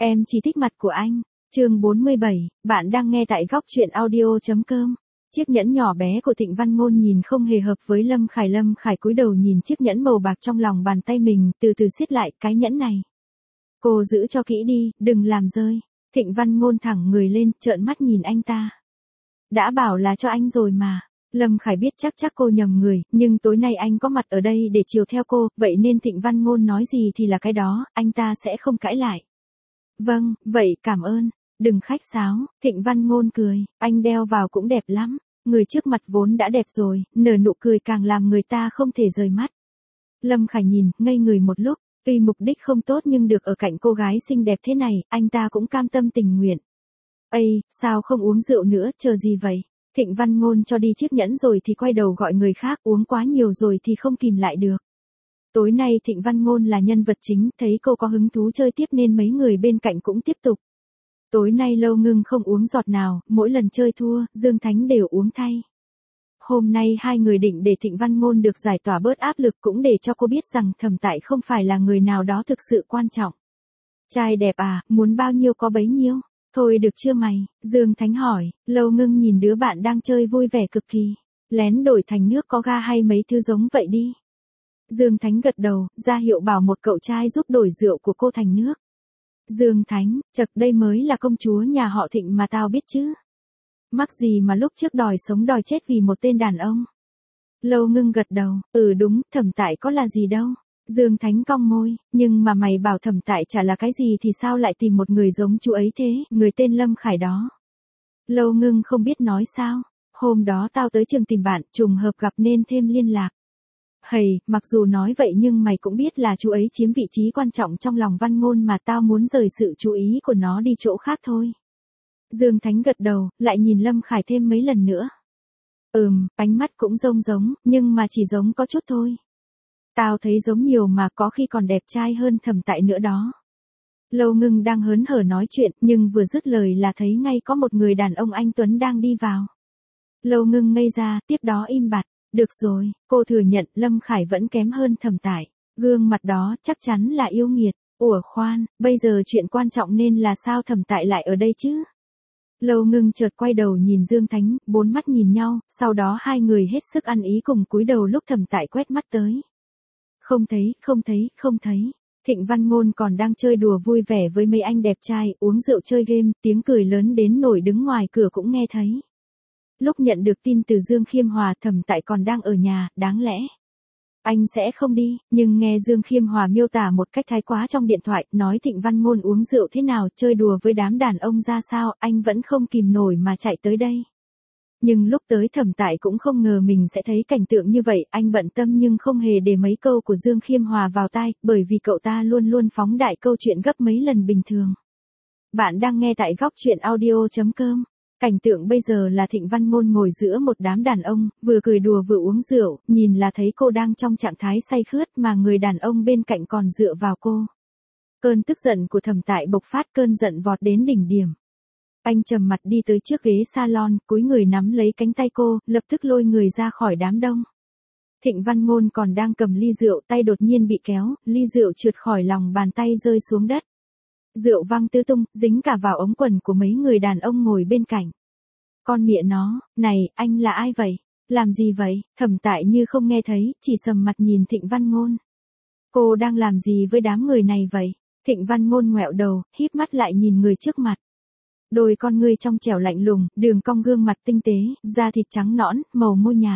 Em chỉ thích mặt của anh. Chương 47, bạn đang nghe tại góc truyện audio.com. Chiếc nhẫn nhỏ bé của Thịnh Văn Ngôn nhìn không hề hợp với Lâm Khải. Lâm Khải cúi đầu nhìn chiếc nhẫn màu bạc trong lòng bàn tay mình, từ từ siết lại cái nhẫn này. Cô giữ cho kỹ đi, đừng làm rơi. Thịnh Văn Ngôn thẳng người lên, trợn mắt nhìn anh ta. Đã bảo là cho anh rồi mà. Lâm Khải biết chắc cô nhầm người, nhưng tối nay anh có mặt ở đây để chiều theo cô, vậy nên Thịnh Văn Ngôn nói gì thì là cái đó, anh ta sẽ không cãi lại. Vâng, vậy cảm ơn. Đừng khách sáo, Thịnh Văn Ngôn cười, anh đeo vào cũng đẹp lắm. Người trước mặt vốn đã đẹp rồi, nở nụ cười càng làm người ta không thể rời mắt. Lâm Khải nhìn, ngây người một lúc, tuy mục đích không tốt nhưng được ở cạnh cô gái xinh đẹp thế này, anh ta cũng cam tâm tình nguyện. Ây, sao không uống rượu nữa, chờ gì vậy? Thịnh Văn Ngôn cho đi chiếc nhẫn rồi thì quay đầu gọi người khác, uống quá nhiều rồi thì không kìm lại được. Tối nay Thịnh Văn Ngôn là nhân vật chính, thấy cô có hứng thú chơi tiếp nên mấy người bên cạnh cũng tiếp tục. Tối nay Lâu Ngưng không uống giọt nào, mỗi lần chơi thua, Dương Thánh đều uống thay. Hôm nay hai người định để Thịnh Văn Ngôn được giải tỏa bớt áp lực, cũng để cho cô biết rằng Thẩm Tại không phải là người nào đó thực sự quan trọng. Trai đẹp à, muốn bao nhiêu có bấy nhiêu. Thôi được chưa mày? Dương Thánh hỏi. Lâu Ngưng nhìn đứa bạn đang chơi vui vẻ cực kỳ. Lén đổi thành nước có ga hay mấy thứ giống vậy đi. Dương Thánh gật đầu, ra hiệu bảo một cậu trai giúp đổi rượu của cô thành nước. Dương Thánh, chật đây mới là công chúa nhà họ Thịnh mà tao biết chứ. Mắc gì mà lúc trước đòi sống đòi chết vì một tên đàn ông. Lâu Ngưng gật đầu, đúng, Thẩm Tại có là gì đâu. Dương Thánh cong môi, nhưng mà mày bảo Thẩm Tại chả là cái gì thì sao lại tìm một người giống chú ấy thế, người tên Lâm Khải đó. Lâu Ngưng không biết nói sao, hôm đó tao tới trường tìm bạn, trùng hợp gặp nên thêm liên lạc. Hầy, mặc dù nói vậy nhưng mày cũng biết là chú ấy chiếm vị trí quan trọng trong lòng Văn Ngôn mà tao muốn rời sự chú ý của nó đi chỗ khác thôi. Dương Thánh gật đầu, lại nhìn Lâm Khải thêm mấy lần nữa. Ánh mắt cũng giống, nhưng mà chỉ giống có chút thôi. Tao thấy giống nhiều mà có khi còn đẹp trai hơn Thẩm Tại nữa đó. Lâu Ngưng đang hớn hở nói chuyện, nhưng vừa dứt lời là thấy ngay có một người đàn ông anh tuấn đang đi vào. Lâu Ngưng ngây ra, tiếp đó im bặt. Được rồi, cô thừa nhận Lâm Khải vẫn kém hơn Thẩm Tại. Gương mặt đó chắc chắn là yêu nghiệt. Ủa khoan, bây giờ chuyện quan trọng nên là sao Thẩm Tại lại ở đây chứ? Lâu Ngưng chợt quay đầu nhìn Dương Thánh, bốn mắt nhìn nhau, sau đó hai người hết sức ăn ý cùng cúi đầu lúc Thẩm Tại quét mắt tới. Không thấy. Thịnh Văn Ngôn còn đang chơi đùa vui vẻ với mấy anh đẹp trai, uống rượu chơi game, tiếng cười lớn đến nổi đứng ngoài cửa cũng nghe thấy. Lúc nhận được tin từ Dương Khiêm Hòa, Thẩm Tại còn đang ở nhà, đáng lẽ anh sẽ không đi, nhưng nghe Dương Khiêm Hòa miêu tả một cách thái quá trong điện thoại, nói Thịnh Văn Ngôn uống rượu thế nào, chơi đùa với đám đàn ông ra sao, anh vẫn không kìm nổi mà chạy tới đây. Nhưng lúc tới Thẩm Tại cũng không ngờ mình sẽ thấy cảnh tượng như vậy, anh bận tâm nhưng không hề để mấy câu của Dương Khiêm Hòa vào tai, bởi vì cậu ta luôn luôn phóng đại câu chuyện gấp mấy lần bình thường. Bạn đang nghe tại góc truyện audio.com. Cảnh tượng bây giờ là Thịnh Văn Ngôn ngồi giữa một đám đàn ông, vừa cười đùa vừa uống rượu, nhìn là thấy cô đang trong trạng thái say khướt mà người đàn ông bên cạnh còn dựa vào cô. Cơn tức giận của Thẩm Tại bộc phát, cơn giận vọt đến đỉnh điểm. Anh trầm mặt đi tới trước ghế salon, cúi người nắm lấy cánh tay cô, lập tức lôi người ra khỏi đám đông. Thịnh Văn Ngôn còn đang cầm ly rượu, tay đột nhiên bị kéo, ly rượu trượt khỏi lòng bàn tay rơi xuống đất. Rượu văng tứ tung, dính cả vào ống quần của mấy người đàn ông ngồi bên cạnh. Con mẹ nó, này, anh là ai vậy? Làm gì vậy? Thẩm Tại như không nghe thấy, chỉ sầm mặt nhìn Thịnh Văn Ngôn. Cô đang làm gì với đám người này vậy? Thịnh Văn Ngôn ngoẹo đầu, híp mắt lại nhìn người trước mặt. Đôi con ngươi trong trẻo lạnh lùng, đường cong gương mặt tinh tế, da thịt trắng nõn, màu môi nhạt.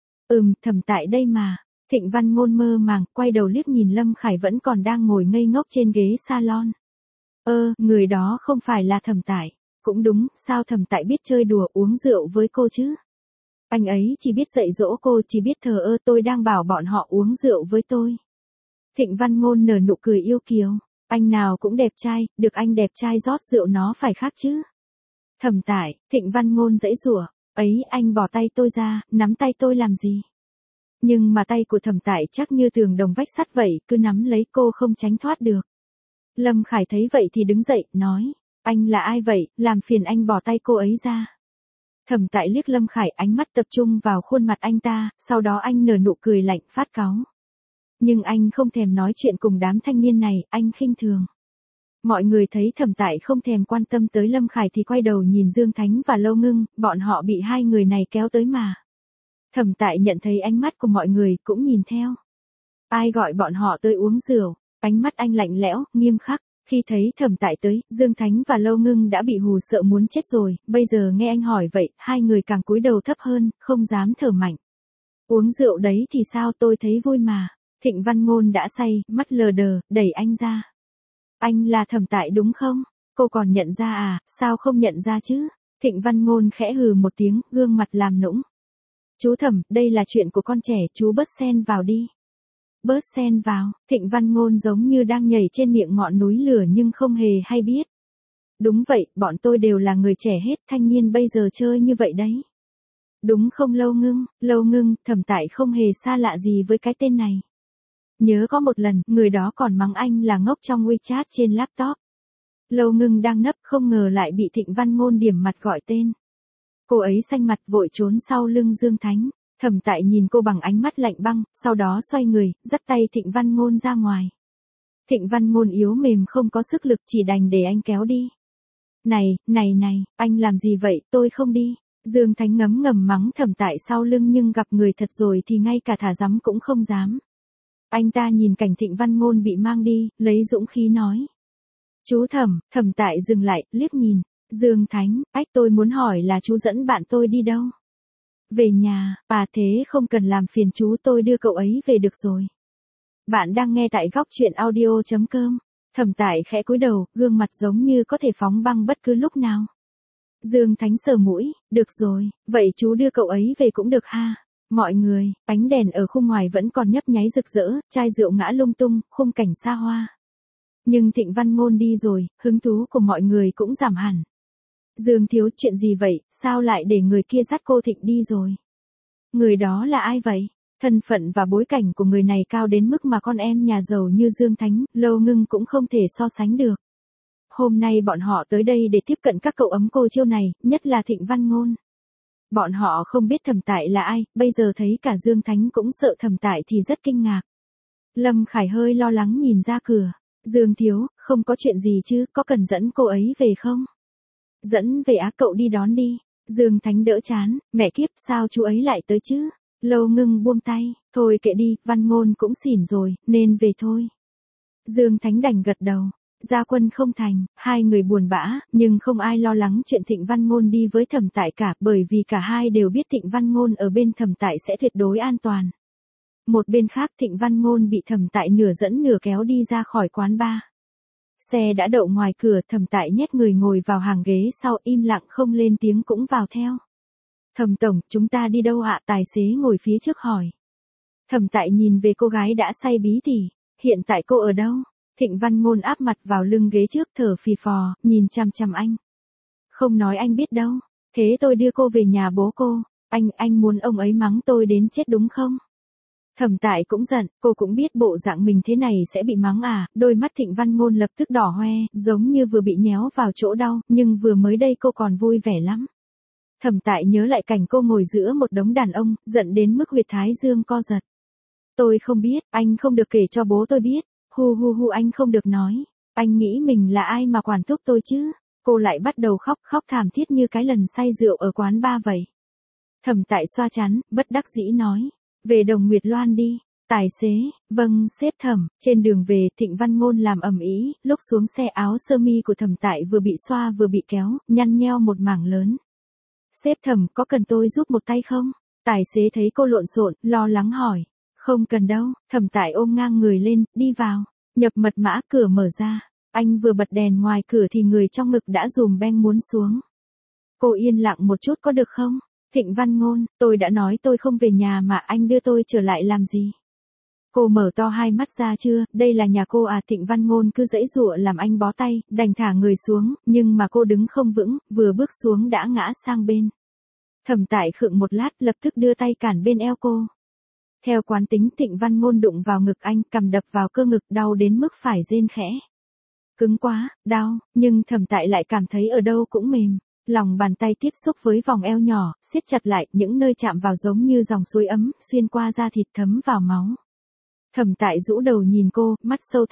Thẩm Tại đây mà. Thịnh Văn Ngôn mơ màng, quay đầu liếc nhìn Lâm Khải vẫn còn đang ngồi ngây ngốc trên ghế salon. Người đó không phải là Thẩm Tại. Cũng đúng, sao Thẩm Tại biết chơi đùa uống rượu với cô chứ? Anh ấy chỉ biết dạy dỗ cô, chỉ biết thờ ơ, tôi đang bảo bọn họ uống rượu với tôi. Thịnh Văn Ngôn nở nụ cười yêu kiều. Anh nào cũng đẹp trai, được anh đẹp trai rót rượu nó phải khác chứ. Thẩm Tại, Thịnh Văn Ngôn giãy giụa, ấy anh bỏ tay tôi ra, nắm tay tôi làm gì? Nhưng mà tay của Thẩm Tại chắc như tường đồng vách sắt vậy, cứ nắm lấy cô không tránh thoát được. Lâm Khải thấy vậy thì đứng dậy, nói, anh là ai vậy, làm phiền anh bỏ tay cô ấy ra. Thẩm Tại liếc Lâm Khải, ánh mắt tập trung vào khuôn mặt anh ta, sau đó anh nở nụ cười lạnh, phát cáu. Nhưng anh không thèm nói chuyện cùng đám thanh niên này, anh khinh thường. Mọi người thấy Thẩm Tại không thèm quan tâm tới Lâm Khải thì quay đầu nhìn Dương Thánh và Lâu Ngưng, bọn họ bị hai người này kéo tới mà. Thẩm Tại nhận thấy ánh mắt của mọi người cũng nhìn theo. Ai gọi bọn họ tới uống rượu, ánh mắt anh lạnh lẽo, nghiêm khắc. Khi thấy Thẩm Tại tới, Dương Thánh và Lâu Ngưng đã bị hù sợ muốn chết rồi, bây giờ nghe anh hỏi vậy, hai người càng cúi đầu thấp hơn, không dám thở mạnh. Uống rượu đấy thì sao, tôi thấy vui mà. Thịnh Văn Ngôn đã say, mắt lờ đờ, đẩy anh ra. Anh là Thẩm Tại đúng không? Cô còn nhận ra à, sao không nhận ra chứ? Thịnh Văn Ngôn khẽ hừ một tiếng, gương mặt làm nũng. Chú Thẩm, đây là chuyện của con trẻ, chú bớt xen vào đi. Bớt xen vào, Thịnh Văn Ngôn giống như đang nhảy trên miệng ngọn núi lửa nhưng không hề hay biết. Đúng vậy, bọn tôi đều là người trẻ hết, thanh niên bây giờ chơi như vậy đấy. Đúng không Lâu Ngưng, Thẩm Tại không hề xa lạ gì với cái tên này. Nhớ có một lần, người đó còn mắng anh là ngốc trong WeChat trên laptop. Lâu Ngưng đang nấp không ngờ lại bị Thịnh Văn Ngôn điểm mặt gọi tên. Cô ấy xanh mặt vội trốn sau lưng Dương Thánh. Thẩm Tại nhìn cô bằng ánh mắt lạnh băng, sau đó xoay người, dắt tay Thịnh Văn Ngôn ra ngoài. Thịnh Văn Ngôn yếu mềm không có sức lực chỉ đành để anh kéo đi. Này, anh làm gì vậy, tôi không đi. Dương Thánh ngấm ngầm mắng Thẩm Tại sau lưng nhưng gặp người thật rồi thì ngay cả thả dám cũng không dám. Anh ta nhìn cảnh Thịnh Văn Ngôn bị mang đi, lấy dũng khí nói. Chú Thẩm, Thẩm Tại dừng lại, liếc nhìn. Dương Thánh, tôi muốn hỏi là chú dẫn bạn tôi đi đâu? Về nhà, thế không cần làm phiền chú, tôi đưa cậu ấy về được rồi. Bạn đang nghe tại góc truyện audio.com. Thẩm Tại khẽ cúi đầu, gương mặt giống như có thể phóng băng bất cứ lúc nào. Dương Thánh sờ mũi, được rồi, vậy chú đưa cậu ấy về cũng được ha. Mọi người, ánh đèn ở khung ngoài vẫn còn nhấp nháy rực rỡ, chai rượu ngã lung tung, khung cảnh xa hoa. Nhưng Thịnh Văn Ngôn đi rồi, hứng thú của mọi người cũng giảm hẳn. Dương thiếu, chuyện gì vậy, sao lại để người kia dắt cô Thịnh đi rồi? Người đó là ai vậy? Thân phận và bối cảnh của người này cao đến mức mà con em nhà giàu như Dương Thánh, Lâu Ngưng cũng không thể so sánh được. Hôm nay bọn họ tới đây để tiếp cận các cậu ấm cô chiêu này, nhất là Thịnh Văn Ngôn. Bọn họ không biết Thẩm Tại là ai, bây giờ thấy cả Dương Thánh cũng sợ Thẩm Tại thì rất kinh ngạc. Lâm Khải hơi lo lắng nhìn ra cửa. Dương thiếu, không có chuyện gì chứ, có cần dẫn cô ấy về không? Dẫn về á, cậu đi đón đi. Dương Thánh đỡ chán, mẹ kiếp sao chú ấy lại tới chứ? Lâu Ngưng buông tay, thôi kệ đi, Văn Ngôn cũng xỉn rồi, nên về thôi. Dương Thánh đành gật đầu. Gia quân không thành, hai người buồn bã, nhưng không ai lo lắng chuyện Thịnh Văn Ngôn đi với Thẩm Tại cả, bởi vì cả hai đều biết Thịnh Văn Ngôn ở bên Thẩm Tại sẽ tuyệt đối an toàn. Một bên khác Thịnh Văn Ngôn bị Thẩm Tại nửa dẫn nửa kéo đi ra khỏi quán bar. Xe đã đậu ngoài cửa, Thẩm Tại nhét người ngồi vào hàng ghế sau, im lặng không lên tiếng cũng vào theo. Thẩm tổng, chúng ta đi đâu ạ? Tài xế ngồi phía trước hỏi. Thẩm Tại nhìn về cô gái đã say bí tỉ, hiện tại cô ở đâu? Thịnh Văn Ngôn áp mặt vào lưng ghế trước thở phì phò, nhìn chằm chằm anh. Không nói anh biết đâu, thế tôi đưa cô về nhà bố cô, anh muốn ông ấy mắng tôi đến chết đúng không? Thẩm Tại cũng giận, cô cũng biết bộ dạng mình thế này sẽ bị mắng à, đôi mắt Thịnh Văn Ngôn lập tức đỏ hoe, giống như vừa bị nhéo vào chỗ đau, nhưng vừa mới đây cô còn vui vẻ lắm. Thẩm Tại nhớ lại cảnh cô ngồi giữa một đống đàn ông, giận đến mức huyệt thái dương co giật. Tôi không biết, anh không được kể cho bố tôi biết. Hu anh không được nói. Anh nghĩ mình là ai mà quản thúc tôi chứ? Cô lại bắt đầu khóc thảm thiết như cái lần say rượu ở quán bar vậy. Thẩm Tại xoa chán, bất đắc dĩ nói. Về Đồng Nguyệt Loan đi. Tài xế, vâng, sếp Thẩm. Trên đường về, Thịnh Văn Ngôn làm ầm ĩ, lúc xuống xe áo sơ mi của Thẩm Tại vừa bị xoa vừa bị kéo, nhăn nheo một mảng lớn. Sếp Thẩm, có cần tôi giúp một tay không? Tài xế thấy cô lộn xộn, lo lắng hỏi. Không cần đâu, Thẩm Tại ôm ngang người lên, đi vào, nhập mật mã, cửa mở ra. Anh vừa bật đèn ngoài cửa thì người trong ngực đã dùm beng muốn xuống. Cô yên lặng một chút có được không? Thịnh Văn Ngôn, tôi đã nói tôi không về nhà mà anh đưa tôi trở lại làm gì? Cô mở to hai mắt ra chưa, đây là nhà cô à? Thịnh Văn Ngôn cứ giãy giụa làm anh bó tay, đành thả người xuống, nhưng mà cô đứng không vững, vừa bước xuống đã ngã sang bên. Thẩm Tại khựng một lát lập tức đưa tay cản bên eo cô. Theo quán tính Thịnh Văn Ngôn đụng vào ngực anh, cằm đập vào cơ ngực đau đến mức phải rên khẽ. Cứng quá, đau, nhưng Thẩm Tại lại cảm thấy ở đâu cũng mềm. Lòng bàn tay tiếp xúc với vòng eo nhỏ, siết chặt lại, những nơi chạm vào giống như dòng suối ấm, xuyên qua da thịt thấm vào máu. Thẩm Tại rũ đầu nhìn cô, mắt sâu thẳm.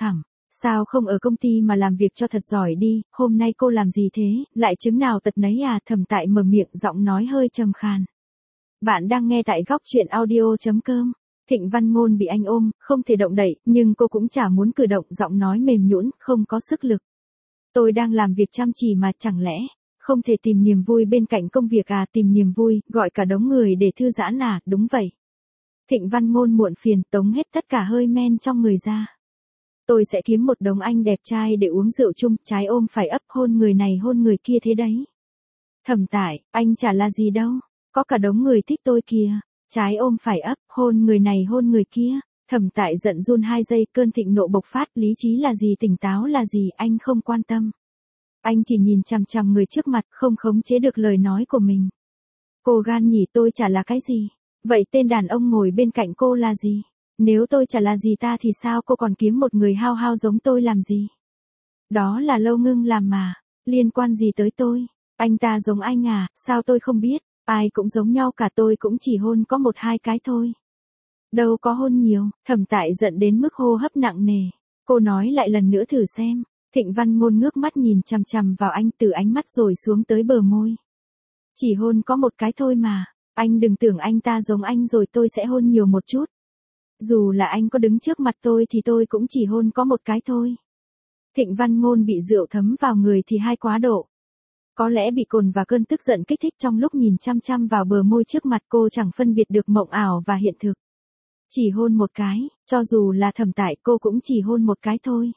Sao không ở công ty mà làm việc cho thật giỏi đi, hôm nay cô làm gì thế, lại chứng nào tật nấy à, Thẩm Tại mở miệng giọng nói hơi trầm khàn. Bạn đang nghe tại góc truyện audio.com. Thịnh Văn Ngôn bị anh ôm, không thể động đậy, nhưng cô cũng chả muốn cử động, giọng nói mềm nhũn, không có sức lực. Tôi đang làm việc chăm chỉ mà, chẳng lẽ không thể tìm niềm vui bên cạnh công việc à, tìm niềm vui, gọi cả đống người để thư giãn à, đúng vậy. Thịnh Văn Ngôn muộn phiền, tống hết tất cả hơi men trong người ra. Tôi sẽ kiếm một đống anh đẹp trai để uống rượu chung, trái ôm phải ấp, hôn người này hôn người kia thế đấy. Thẩm Tại, anh chả là gì đâu, có cả đống người thích tôi kìa, trái ôm phải ấp, hôn người này hôn người kia. Thẩm Tại giận run 2 giây, cơn thịnh nộ bộc phát, lý trí là gì, tỉnh táo là gì, anh không quan tâm. Anh chỉ nhìn chằm chằm người trước mặt, không khống chế được lời nói của mình. Cô gan nhỉ, tôi chả là cái gì. Vậy tên đàn ông ngồi bên cạnh cô là gì? Nếu tôi chả là gì ta thì sao cô còn kiếm một người hao hao giống tôi làm gì? Đó là Lâu Ngưng làm mà, liên quan gì tới tôi? Anh ta giống anh à, sao tôi không biết, ai cũng giống nhau cả, tôi cũng chỉ hôn có 1-2 cái thôi. Đâu có hôn nhiều, Thẩm Tại giận đến mức hô hấp nặng nề. Cô nói lại lần nữa thử xem. Thịnh Văn Ngôn ngước mắt nhìn chằm chằm vào anh, từ ánh mắt rồi xuống tới bờ môi. Chỉ hôn có 1 cái thôi mà, anh đừng tưởng anh ta giống anh rồi tôi sẽ hôn nhiều một chút. Dù là anh có đứng trước mặt tôi thì tôi cũng chỉ hôn có 1 cái thôi. Thịnh Văn Ngôn bị rượu thấm vào người thì hai quá độ. Có lẽ bị cồn và cơn tức giận kích thích, trong lúc nhìn chăm chăm vào bờ môi trước mặt cô chẳng phân biệt được mộng ảo và hiện thực. Chỉ hôn 1 cái, cho dù là Thẩm Tại cô cũng chỉ hôn 1 cái thôi.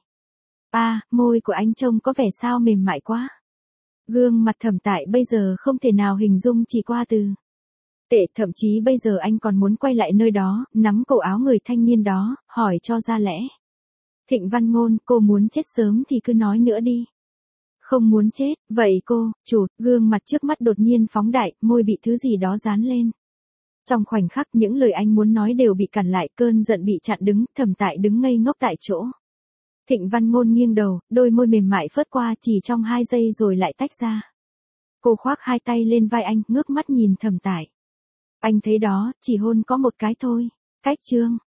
Môi của anh trông có vẻ sao mềm mại quá. Gương mặt Thẩm Tại bây giờ không thể nào hình dung chỉ qua từ. Tệ, thậm chí bây giờ anh còn muốn quay lại nơi đó, nắm cổ áo người thanh niên đó, hỏi cho ra lẽ. Thịnh Văn Ngôn, cô muốn chết sớm thì cứ nói nữa đi. Không muốn chết, vậy cô, chụt, gương mặt trước mắt đột nhiên phóng đại, môi bị thứ gì đó dán lên. Trong khoảnh khắc những lời anh muốn nói đều bị cản lại, cơn giận bị chặn đứng, Thẩm Tại đứng ngây ngốc tại chỗ. Thịnh Văn Ngôn nghiêng đầu, đôi môi mềm mại phớt qua chỉ trong 2 giây rồi lại tách ra. Cô khoác 2 tay lên vai anh, ngước mắt nhìn Thẩm Tại. Anh thấy đó, chỉ hôn có 1 cái thôi. Cách chương.